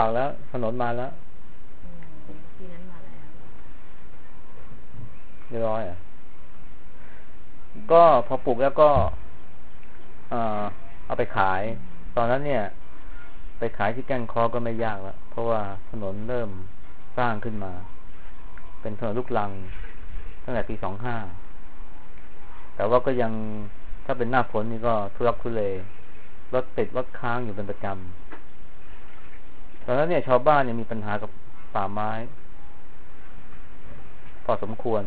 ากแล้วถนนมาแล้วทีนั้นมาแล้วเรียบร้อยก็พอปลูกแล้วก็เอาไปขายตอนนั้นเนี่ยไปขายที่แก้งเคอก็ไม่ยากแล้วเพราะว่าถนนเริ่มสร้างขึ้นมาเป็นถนนลูกรังตั้งแต่ปี25แต่ว่าก็ยังถ้าเป็นหน้าฝนนี่ก็ทุรักทุเลรถติดรถค้างอยู่เป็นประจำตอนนั้นเนี่ยชาวบ้านเนี่ยมีปัญหากับป่าไม้พอสมควร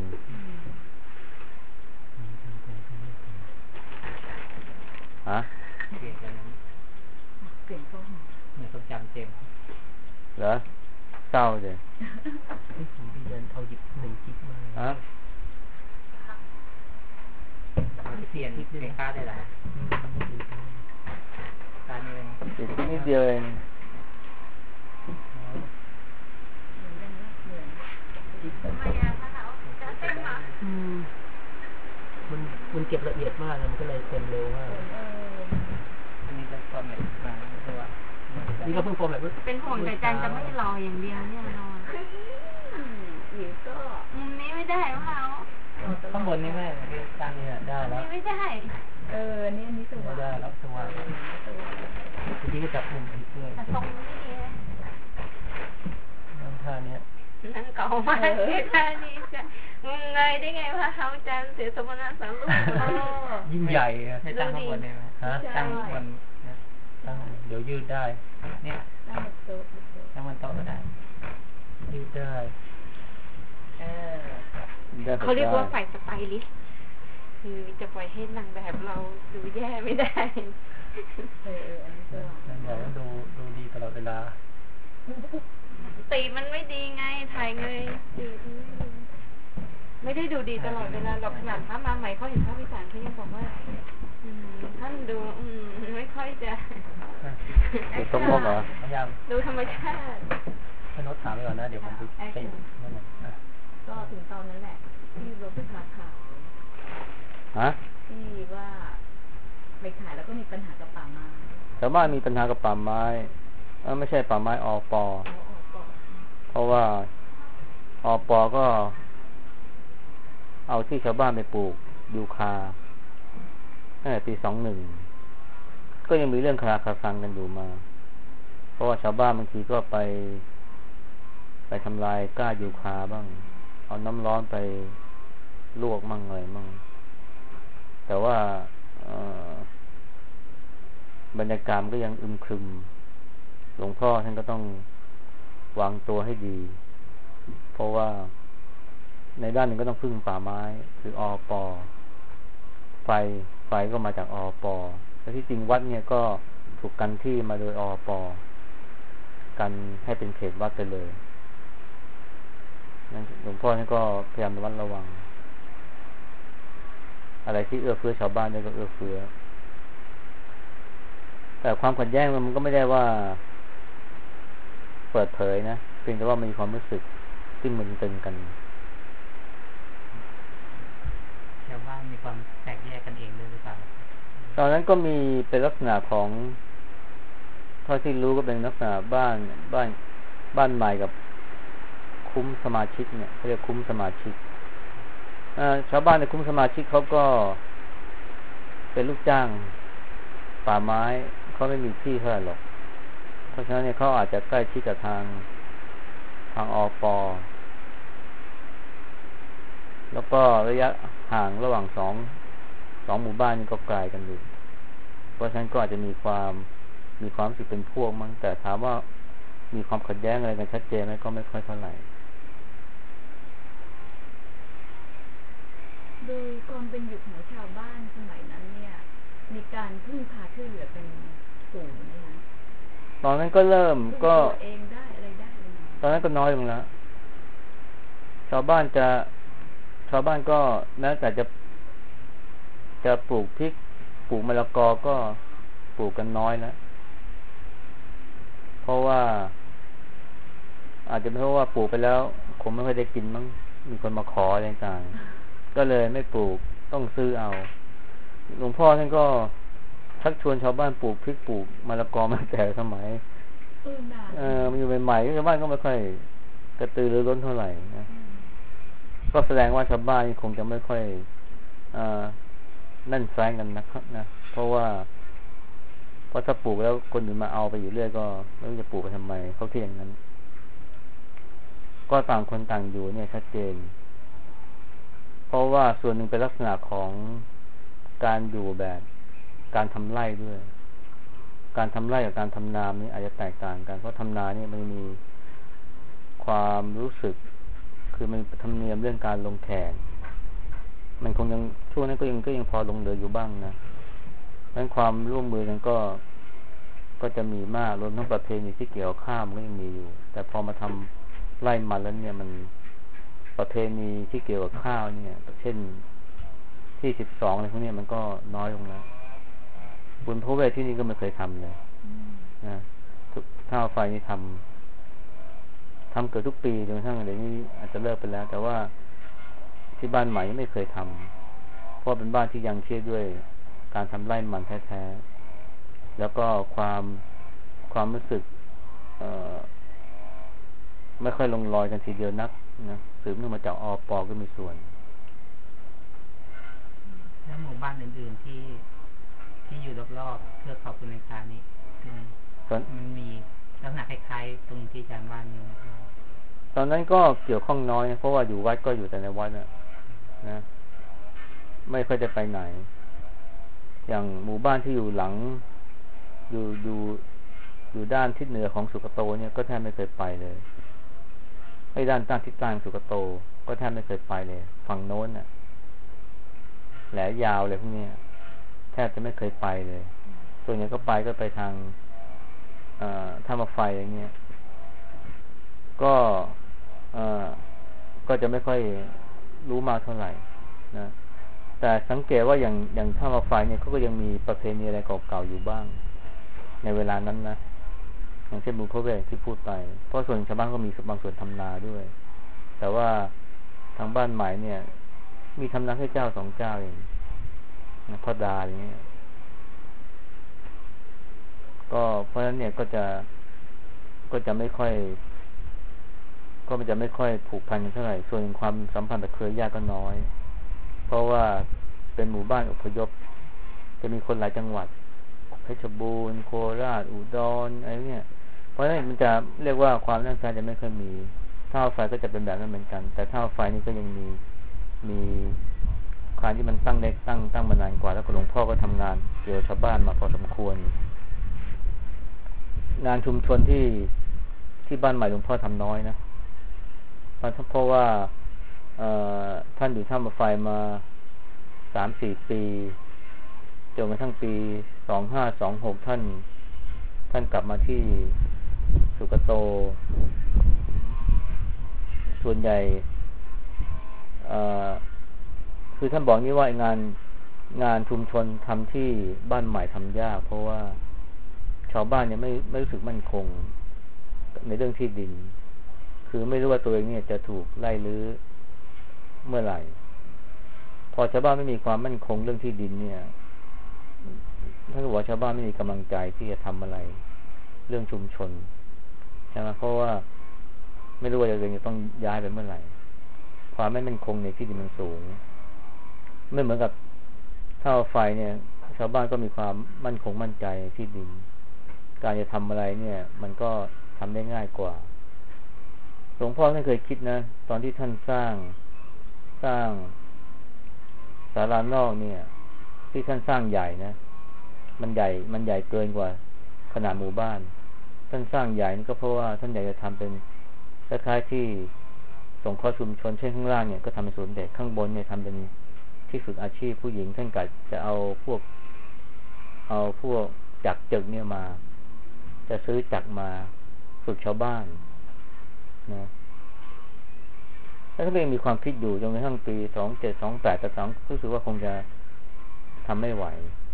ฮะเปลี่ยนกันนั้นเปลี่ยนก็เหมือนต้องจำเต็มเหรอเศร้าเลยผมเดินเอาหยิบ1 จิ๊กมาเปลี่ยนค่าได้หรอการนี้เลยอีกนิดเดียวเองมันเก็บละเอียดมากมันก็เลยเต็มเร็วมากอันนี้จะฟอร์แมตมาใช่ป่ะนี่ก็เพิ่งฟอร์แมตเป็นห่วงแต่จันจะไม่รออย่างเดียวเนี่ยรอหรือก็มุมนี้ไม่ได้ของเราข้างบนนี่แม่การนี้ได้แล้วนี่ไม่ได้นี่สว่างได้แล้วสว่างทีนี้ก็จับมุมผิดด้วยแต่ทรงไม่ดีนั่งท่านี้นั่งเก่ามากท่านี้จะงงเงยได้ไงว่าเขาจันเสียสมณะสามลูกยิ่งใหญ่ให้ตั้งข้างบนได้ไหมฮะตั้งบนตั้งเดี๋ยวยืดได้เนี่ยตั้งบนโต๊ะก็ได้ยืดได้เขาเรียกว่าฝ่ายสไตลิสต์คือจะปล่อยให้นางแบบเราดูแย่ไม่ได้อันนี้ก็ต้องดูดีตลอดเวลาตีมันไม่ดีไงถ่ายเงยไม่ได้ดูดีตลอดเวลาหรอกขนาดพระมาใหม่เขาเห็นพระวิจารณ์เขายังบอกว่าท่านดูไม่ค่อยจะดูสมมติเหรอดูธรรมชาติให้โน้ตถามไปก่อนนะเดี๋ยวผมไปติดนั่นแหละก็ถึงตอนนั้นแหละที่รถไปพาข่าวที่ว่าไปขายแล้วก็มีปัญหากับป่าไม้ชาวบ้านมีปัญหากับป่าไม้ไม่ใช่ป่าไม้อป.เพราะว่าอป.ก็เอาที่ชาวบ้านไปปลูกยูคาตั้งแต่ปี21ก็ยังมีเรื่องคาซังกันอยู่มาเพราะว่าชาวบ้านบางทีก็ไปทำลายก้ายูคาบ้างเอาน้ำร้อนไปลวกมั่งอะไรมั่งแต่ว่าบรรยากาศก็ยังอึมครึมหลวงพ่อท่านก็ต้องวางตัวให้ดีเพราะว่าในด้านหนึ่งก็ต้องพึ่งป่าไม้คืออป.ไฟก็มาจากอป.แต่ที่จริงวัดเนี่ยก็ถูกกันที่มาโดยอป.กันให้เป็นเขตวัดไปเลยหลวงพ่อท่านก็พยายามระวังอะไรที่เอื้อเฟื้อชาวบ้านได้ก็เอื้อเฟื้อแต่ความขัดแย้งมันก็ไม่ได้ว่าเปิดเผยนะเพียงแต่ว่ามีความรู้สึกที่มึนตึงกันชาวบ้านมีความแตกแยกกันเองด้วยหรือเปล่าตอนนั้นก็มีเป็นลักษณะของเท่าที่รู้ก็เป็นลักษณะบ้านใหม่กับคุ้มสมาชิกเนี่ยเขาเรียกคุ้มสมาชิกชาวบ้านในคุ้มสมาชิกเขาก็เป็นลูกจ้างป่าไม้เขาไม่มีที่เท่าไหร่หรอกเพราะฉะนั้นเนี่ยเขาอาจจะใกล้ชิดกับทางอป.แล้วก็ระยะห่างระหว่างสองหมู่บ้านนี่ก็ไกลกันอยู่เพราะฉะนั้นก็อาจจะมีความรู้สึกเป็นพวกมั้งแต่ถามว่ามีความขัดแย้งอะไรกันชัดเจนไหมก็ไม่ค่อยเท่าไหร่โดยความเป็นอยู่ของชาวบ้านสมัยนั้นเนี่ยมีการพึ่งพาช่วยเหลือเป็นสูงไหมคะตอนนั้นก็เริ่มก็เองได้อะไรได้ตอนนั้นก็น้อยลงแล้วชาวบ้านก็แม้แต่จะปลูกพริกปลูกมะละกอก็ปลูกกันน้อยแล้วเพราะว่าอาจจะเพราะว่าปลูกไปแล้วคงไม่ค่อยได้กินมั้งมีคนมาขออะไรต่างๆก็เลยไม่ปลูกต้องซื้อเอาหลวงพ่อท่านก็ชักชวนชาวบ้านปลูกพริกปลูกมะละกอมาแต่สมัยมันอยู่ใหม่ๆชาวบ้านก็ไม่ค่อยกระตือรือร้นเท่าไหร่นะก็แสดงว่าชาวบ้านคงจะไม่ค่อยนั่นแฝงกันนะครับนะเพราะถ้าปลูกแล้วคนอื่นมาเอาไปอยู่เรื่อยก็ไม่รู้จะปลูกไปทำไมเขาคิดอย่างนั้นก็ต่างคนต่างอยู่เนี่ยชัดเจนเพราะว่าส่วนหนึ่งเป็นลักษณะของการอยู่แบบการทำไร่ด้วยการทำไร่กับการทำนานี่อาจจะแตกต่างกันเพราะทำนานี่มันมีความรู้สึกคือมันธรรมเนียมเรื่องการลงแขกมันคงยังช่วงนั้นก็ยังพอลงเหลืออยู่บ้างนะนั้นความร่วมมือกันก็จะมีมากรวมทั้งประเพณีที่เกี่ยวกับข้าวมันก็ยังมีอยู่แต่พอมาทำไร่มันแล้วเนี่ยมันประเพณีที่เกี่ยวกับข้าวเนี่ยเช่นที่12อะไรพวกนี้มันก็น้อยลงแล้วบุญพระเวทที่นี่ก็ไม่เคยทำเลยนะข้าวไฟนี่ทำเกิดทุกปีจนกระทั่งเดี๋ยวนี้อาจจะเลิกไปแล้วแต่ว่าที่บ้านใหม่ไม่เคยทำเพราะเป็นบ้านที่ยังเชื่อด้วยการทำไร่มันแท้ๆแล้วก็ความรู้สึกไม่ค่อยลงรอยกันทีเดียวนักนะสืบเนื่องมาจากปอก็มีส่วนแล้วหมู่บ้านอื่นๆที่อยู่รอบๆเทือกเขาภูเรศาสตร์นี้มันมีลักษณะคล้ายๆตรงที่อาจารย์ว่านี่ตอนนั้นก็เกี่ยวข้องน้อยเพราะว่าอยู่วัดก็อยู่แต่ในวัดนะไม่ค่อยจะไปไหนอย่างหมู่บ้านที่อยู่หลังอยู่ด้านทิศเหนือของสุกโตเนี่ยก็แทบไม่เคยไปเลยไอ้ด้านทิศกลางสุกโตก็แทบไม่เคยไปเลยฝั่งโน้นน่ะแหลยาวเลยพวกนี้แทบจะไม่เคยไปเลยส่วนใหญ่ก็ไปทางท่ามาไฟอย่างเงี้ยก็จะไม่ค่อยรู้มากเท่าไหร่นะแต่สังเกตว่าอย่างท่ามาไฟเนี่ยเขาก็ยังมีประเพณีอะไรเก่าๆอยู่บ้างในเวลานั้นนะอย่างเช่นบุญพระเวทที่พูดไปเพราะส่วนชาวบ้านก็มีบางส่วนทำนาด้วยแต่ว่าทางบ้านใหม่เนี่ยมีทำนาแค่เจ้า2 เจ้าเองพ่อดาอย่างเงี้ยก็เพราะฉะนั้นเนี่ยก็จะไม่ค่อยผูกพันกันเท่าไหร่ส่วนความสัมพันธ์กับเครือญาติก็น้อยเพราะว่าเป็นหมู่บ้านอพยพจะมีคนหลายจังหวัดเพชรบูรณ์โคราชอุดรอะไรเนี่ยเพราะฉะนั้นมันจะเรียกว่าความแน่นแฟ้นจะไม่ค่อยมีท่าไฟก็จะเป็นแบบนั้นเหมือนกันแต่ท่าไฟนี่ก็ยังมีการที่มันตั้งมานานกว่าแล้วก็หลวงพ่อก็ทำงานเกี่ยวกับชาวบ้านมาพอสมควรงานชุมชนที่บ้านใหม่หลวงพ่อทำน้อยนะเพราะว่าท่านอยู่ท่ามาไฟมา 3-4 ปีจนกระทั่งปี2526ท่านกลับมาที่สุกโตส่วนใหญ่คือท่านบอกนี้ว่างานชุมชนทำที่บ้านใหม่ทำยากเพราะว่าชาวบ้านเนี่ยไม่รู้สึกมั่นคงในเรื่องที่ดินคือไม่รู้ว่าตัวเองเนี่ยจะถูกไล่รื้อเมื่อไหร่พอชาวบ้านไม่มีความมั่นคงเรื่องที่ดินเนี่ยท่านบอกว่าชาวบ้านไม่มีกำลังใจที่จะทำอะไรเรื่องชุมชนใช่ไหมเพราะว่าไม่รู้ว่าตัวเองจะต้องย้ายไปเมื่อไหร่ความไม่มั่นคงในที่ดินมันสูงไม่เหมือนกับท่าไฟเนี่ยชาวบ้านก็มีความมั่นคงมั่นใจที่ดินการจะทำอะไรเนี่ยมันก็ทำได้ง่ายกว่าหลวงพ่อท่านเคยคิดนะตอนที่ท่านสร้างศาลานอกเนี่ยที่ท่านสร้างใหญ่นะมันใหญ่เกินกว่าขนาดหมู่บ้านท่านสร้างใหญ่นี่ก็เพราะว่าท่านอยากจะทำเป็นคล้ายๆที่สงเคราะห์ชุมชนเช่นข้างล่างเนี่ยก็ทำเป็นศูนย์เด็กข้างบนเนี่ยทำเป็นที่ฝึกอาชีพผู้หญิงท่านก็จะเอาพวกจักรจึกเนี่ยมาจะซื้อจักรมาฝึกชาวบ้านนะแล้วก็ยังมีความคิดอยู่จนกระทั่งปี2728แต่รู้สึกว่าคงจะทำไม่ไหว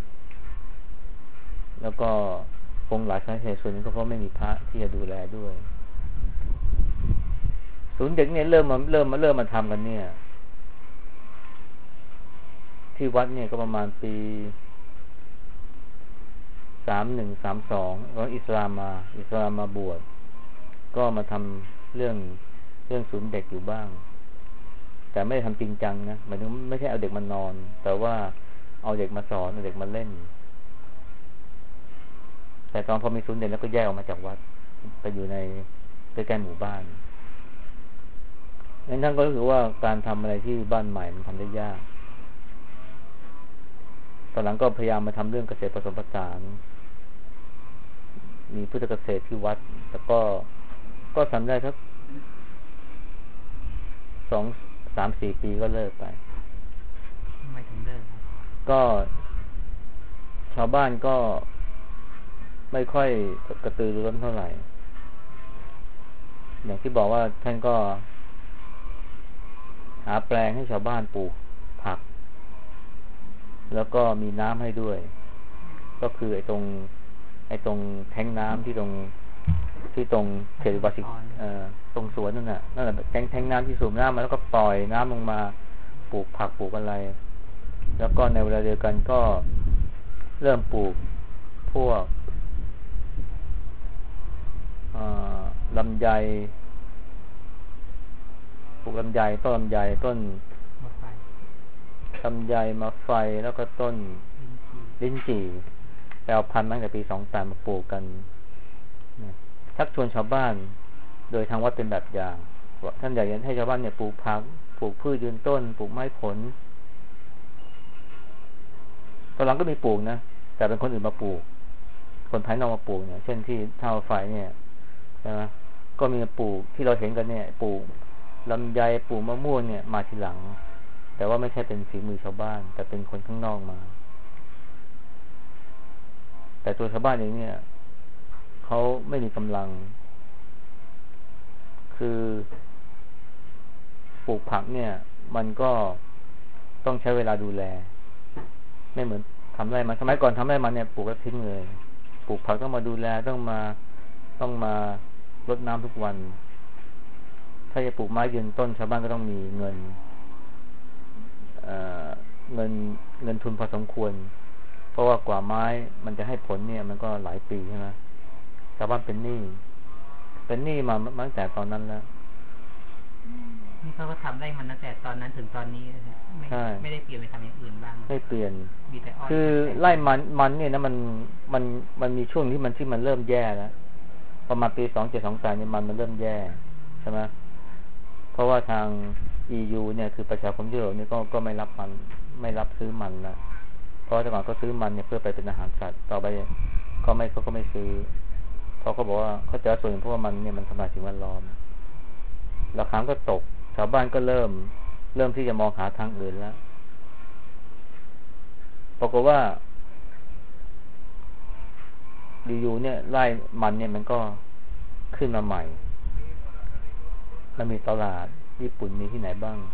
แล้วก็คงหลายสาเหตุส่วนนึงก็เพราะไม่มีพระที่จะดูแลด้วยศูนย์เด็กเนี่ยเริ่มมาทำกันเนี่ยที่วัดเนี่ยก็ประมาณปี 3132แล้วอิสลามมาบวชก็มาทำเรื่องศูนย์เด็กอยู่บ้างแต่ไม่ได้ทำจริงจังนะหมายถึงไม่ใช่เอาเด็กมานอนแต่ว่าเอาเด็กมาสอนเอาเด็กมาเล่นแต่ตอนพอมีศูนย์เด็กแล้วก็แยกออกมาจากวัดไปอยู่ในใกล้ๆหมู่บ้านงั้นท่านก็รู้สึกว่าการทำอะไรที่บ้านใหม่มันทำได้ยากตอนหลังก็พยายามมาทำเรื่องเกษตรผสมผสานมีพุทธเกษตรที่วัดแต่ก็ทำได้สัก2-3-4 ปีก็เลิกไปทำไมถึงเลิกก็ชาวบ้านก็ไม่ค่อยกระตือรือร้นเท่าไหร่อย่างที่บอกว่าท่านก็หาแปลงให้ชาวบ้านปลูกผักแล้วก็มีน้ำให้ด้วยก็คือไอ้ตรงแทงน้ำที่ตรงเขตอุบาสิกตรงสวนนั่นแหละแทงน้ำที่สูบน้ำมาแล้วก็ปล่อยน้ำลงมาปลูกผักปลูกอะไรแล้วก็ในเวลาเดียวกันก็เริ่มปลูกพวกลำไยปลูกลำไยต้นลำไยต้นลำไยมะไฟแล้วก็ต้นลิ้นจี่ไปเอาพันธุ์มาตั้งแต่ปี28มาปลูกกันชักชวนชาวบ้านโดยทางวัดเป็นแบบอย่างท่านอยากให้ชาวบ้านเนี่ยปลูกผักปลูกพืชยืนต้นปลูกไม้ผลตอนหลังก็มีปลูกนะแต่เป็นคนอื่นมาปลูกคนภายนอกมาปลูกเนี่ยเช่นที่ท่าไฟเนี่ยใช่ไหมก็มีปลูกที่เราเห็นกันเนี่ยปลูกลำไยปลูกมะม่วงเนี่ยมาทีหลังแต่ว่าไม่ใช่เป็นฝีมือชาวบ้านแต่เป็นคนข้างนอกมาแต่ตัวชาวบ้านเองเนี่ยเขาไม่มีกำลังคือปลูกผักเนี่ยมันก็ต้องใช้เวลาดูแลไม่เหมือนทำไร่มันสมัยก่อนทำไร่มันเนี่ยปลูกแล้วทิ้งเลยปลูกผักต้องมาดูแลต้องมารดน้ำทุกวันถ้าจะปลูกไม้ยืนต้นชาวบ้านก็ต้องมีเงินทุนพอสมควรเพราะว่ากว่าไม้มันจะให้ผลเนี่ยมันก็หลายปีใช่ไหมชาวบ้านเป็นหนี้มาตั้งแต่ตอนนั้นแล้วนี่เขาก็ทำได้มันตั้งแต่ตอนนั้นถึงตอนนี้ไม่ได้เปลี่ยนไปทำอย่างอื่นบ้างไม่เปลี่ยนคือไล่มันเนี่ยนะมันมีช่วงที่มันเริ่มแย่แล้วประมาณปี2728เนี่ยมันเริ่มแย่ใช่ไหมเพราะว่าทาง EU เนี่ยคือประชาคมยุโรปเนี่ยก็ไม่รับซื้อมันนะเพราะแต่ก่อนก็ซื้อมันเนี่ยเพื่อไปเป็นอาหารสัตว์ต่อไปเขาก็ไม่ซื้อเพราะเขาบอกว่าเขาจะส่วนเพราะว่ามันเนี่ยมันทำลายสิ่งแวดล้อมราคาก็ตกชาวบ้านก็เริ่มที่จะมองหาทางอื่นแล้วปรากฏว่าอยู่เนี่ยไล่มันเนี่ยมันก็ขึ้นมาใหม่มันมีตลาดญี่ปุ่นมีที่ไหนบ้าง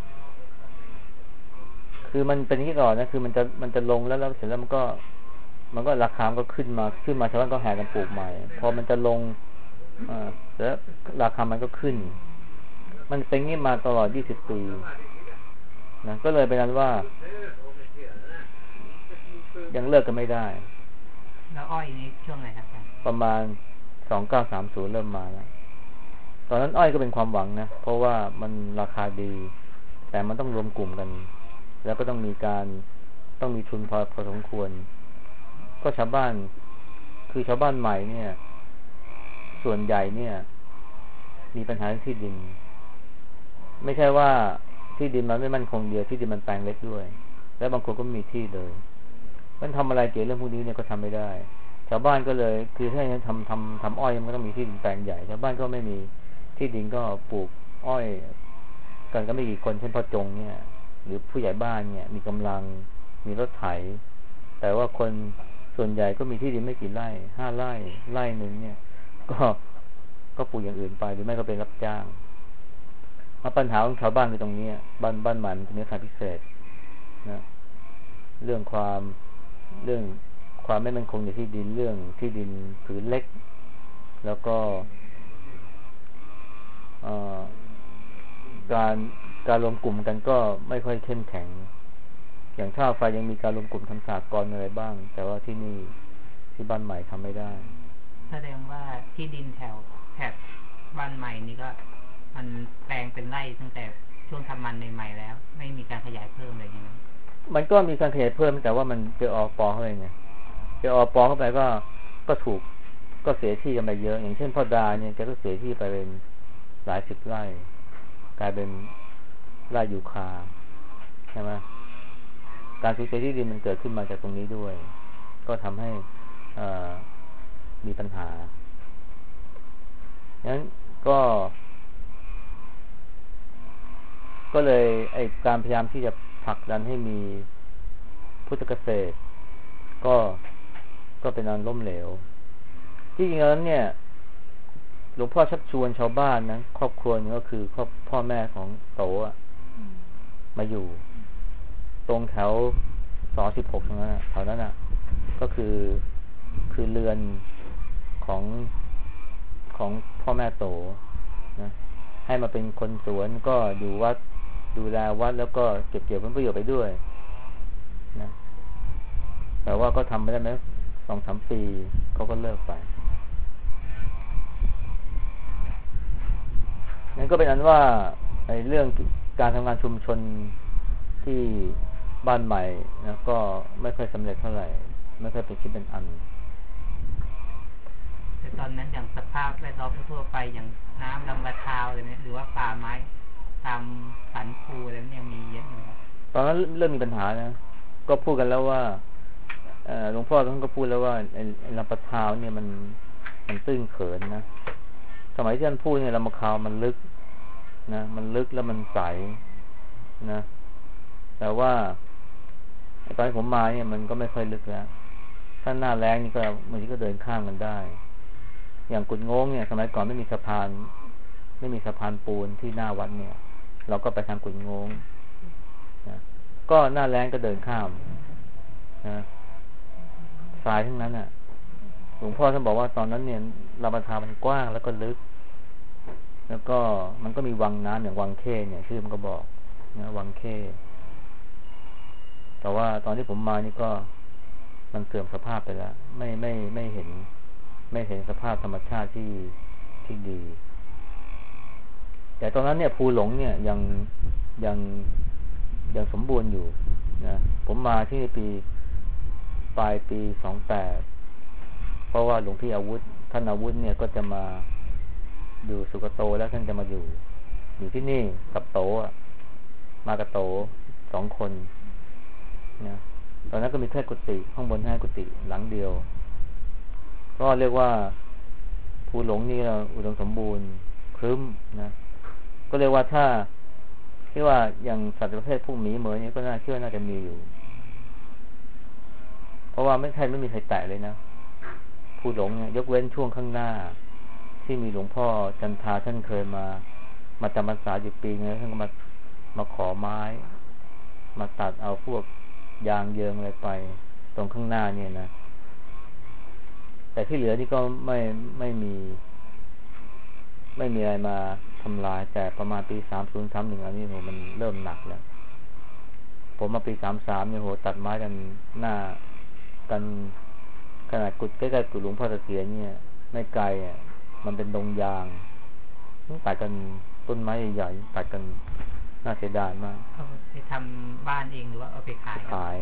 คือมันเป็นที่ก่อนนะคือมันจะลงแล้วเสร็จแล้วมันก็ราคาก็ขึ้นมาชาวบ้านก็แห่กันปลูกใหม่พอมันจะลงแล้วราคามันก็ขึ้นมันเป็นงี้มาตลอด20 ปีนะก็เลยเป็นนั้นว่ายังเลิกกันไม่ได้แล้วอ้อยนี่ช่วงไหนครับประมาณ2930เริ่มมาแล้วตอนนั้นอ้อยก็เป็นความหวังนะเพราะว่ามันราคาดีแต่มันต้องรวมกลุ่มกันแล้วก็ต้องมีทุนพอสมควรก็ชาวบ้านใหม่เนี่ยส่วนใหญ่เนี่ยมีปัญหาที่ดินไม่ใช่ว่าที่ดินมันไม่มั่นคงเดียวที่ดินมันแปลงเล็กด้วยและบางคนก็มีที่เลยมันทำอะไรเกี่ยวเรื่องพวกนี้เนี่ยก็ทำไม่ได้ชาวบ้านก็เลยคือถ้าจะทำอ้อยมันก็ต้องมีที่ดินแปลงใหญ่ชาวบ้านก็ไม่มีที่ดินก็ปลูกอ้อยกันก็ไม่กี่คนเช่นพ่อจงเนี่ยหรือผู้ใหญ่บ้านเนี่ยมีกำลังมีรถไถแต่ว่าคนส่วนใหญ่ก็มีที่ดินไม่กี่ไร่5 ไร่นึงเนี่ยก็ปลูกอย่างอื่นไปหรือไม่ก็เป็นรับจ้างมาปัญหาของชาวบ้านคือตรงนี้บ้านมันเป็นเนื้อหาพิเศษนะเรื่องความไม่มั่นคงในที่ดินเรื่องที่ดินผืนเล็กแล้วก็การรวมกลุ่มกันก็ไม่ค่อยเข้มแข็งอย่างท่าไฟยังมีการรวมกลุ่มทำสากลอะไรบ้างแต่ว่าที่นี่ที่บ้านใหม่ทำไม่ได้แสดงว่าที่ดินแถบบ้านใหม่นี่ก็มันแปลงเป็นไร่ตั้งแต่ช่วงทำมันใหม่ๆแล้วไม่มีการขยายเพิ่มอะไรอย่างนี้มันก็มีการขยายเพิ่มแต่ว่ามันเจออปเข้าไปไงเจออปเข้าไปก็ถูกก็เสียที่กันไปเยอะอย่างเช่นพ่อดาเนี่ยแกก็เสียที่ไปเป็นหลายสิบไร่กลายเป็นไร่ยูคาใช่ไหมการสูญเสียที่ดินมันเกิดขึ้นมาจากตรงนี้ด้วย ก็ทำให้มีปัญหางั้นก็เลยไอ้การพยายามที่จะผลักดันให้มีพุทธเกษตรก็เป็นอันล้มเหลวที่จริงแล้วเนี่ยหลวงพ่อชักชวนชาวบ้านนะครอบครัวนึงก็คือพ่อแม่ของโตมาอยู่ตรงแถว16ตรงนั้นแถวนั้นก็คือเรือนของพ่อแม่โตนะให้มาเป็นคนสวนก็อยู่วัดดูแลวัดแล้วก็เก็บเกี่ยวผลประโยชน์ไปด้วยนะแต่ว่าก็ทำไม่ได้ไหม2-3 ปีเขาก็เลิกไปนั่นก็เป็นอันว่าในเรื่องการทำงานชุมชนที่บ้านใหม่นะก็ไม่ค่อยสำเร็จเท่าไหร่ไม่ค่อยเป็นชิ้นเป็นอันแต่ตอนนั้นอย่างสภาพแวดล้อมทั่วไปอย่างน้ำลำบากทาวอะไรเนี่ยหรือว่าป่าไม้ตามสันภูอะไรนี่ยังมีเยอะอยู่ตอนนั้นเริ่มมีปัญหานะก็พูดกันแล้วว่าหลวงพ่อท่านก็พูดแล้วว่าลำบากทาวเนี่ยมันตื้นเขินนะสมัยที่ท่านพูดเนี่ยลำบากทาวมันลึกนะมันลึกแล้วมันใสนะแต่ว่าตอนผมมาเนี่ยมันก็ไม่ค่อยลึกแล้วถ้าหน้าแล้งนี่ก็บางทีก็เดินข้ามกันได้อย่างกุดโง้งเนี่ยสมัยก่อนไม่มีสะพานปูนที่หน้าวัดเนี่ยเราก็ไปทางกุดโง้งนะก็หน้าแล้งก็เดินข้ามนะทรายทั้งนั้นน่ะหลวงพ่อท่านบอกว่าตอนนั้นเนี่ยลำธารมันกว้างแล้วก็ลึกแล้วก็มันก็มีวังน้ำอย่างวังเข้เนี่ยชื่อมันก็บอกนะวังเข้แต่ว่าตอนที่ผมมานี่ก็มันเสื่อมสภาพไปแล้วไม่เห็นสภาพธรรมชาติที่ดีแต่ตอนนั้นเนี่ยภูหลงเนี่ยยังสมบูรณ์อยู่นะผมมาที่ปลายปี28เพราะว่าหลวงพี่ท่านอาวุธเนี่ยก็จะมาอยู่สุกโตแล้วท่านจะมาอยู่ที่นี่กับโตมากับโต2 คนนะตอนนั้นก็มีแค่กุฏิข้างบน5 กุฏิหลังเดียวก็เรียกว่าภูหลงนี่อุดมสมบูรณ์ครึ้มนะก็เรียกว่าถ้าที่ว่าอย่างสัตว์ประเภทพวกหมีเหมือนี่ก็น่าเชื่อน่าจะมีอยู่เพราะว่าไม่มีใครแตะเลยนะภูหลงเนี่ยยกเว้นช่วงข้างหน้าที่มีหลวงพ่อจันทาท่านเคยมาจำพรรษาอยู่ปีนึงท่านก็มาขอไม้มาตัดเอาพวกยางเยิงอะไรไปตรงข้างหน้าเนี่ยนะแต่ที่เหลือนี่ก็ไม่มีอะไรมาทำลายแต่ประมาณปี30-31อันนี้โหมันเริ่มหนักแล้วผมมาปี33เนี่ยโหตัดไม้กันหน้ากันขนาดกุดใกล้ๆกุดหลวงพ่อตะเกียเนี่ยไม่ไกลมันเป็นดงยางตัดกันต้นไม้ใหญ่ๆตัดกันน่าเสียดายมากเอาไปทำบ้านเองหรือว่าเอาไปขาย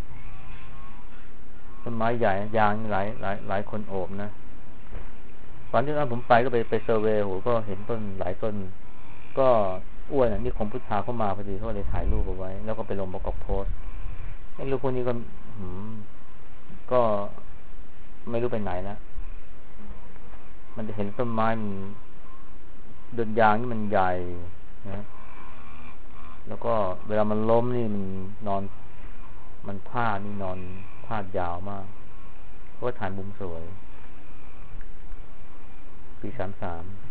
ต้นไม้ใหญ่ยางหลายคนโอบนะตอนที่นั้นผมไปก็ไปเซอร์เวย์โหก็เห็นต้นหลายต้นก็อ้วนนี่คมพุทธาเข้ามาพอดีเขาเลยถ่ายรูปเอาไว้แล้วก็ไปลงประกอบโพสต์ไอ้รูปพวกนี้ก็ไม่รู้ไปไหนแล้วมันจะเห็นต้นไม้มันต้นยางนี่มันใหญ่นะแล้วก็เวลามันล้มนี่มันนอนมันพาดยาวมากเพราะว่าถ่ายมุมสวยปี33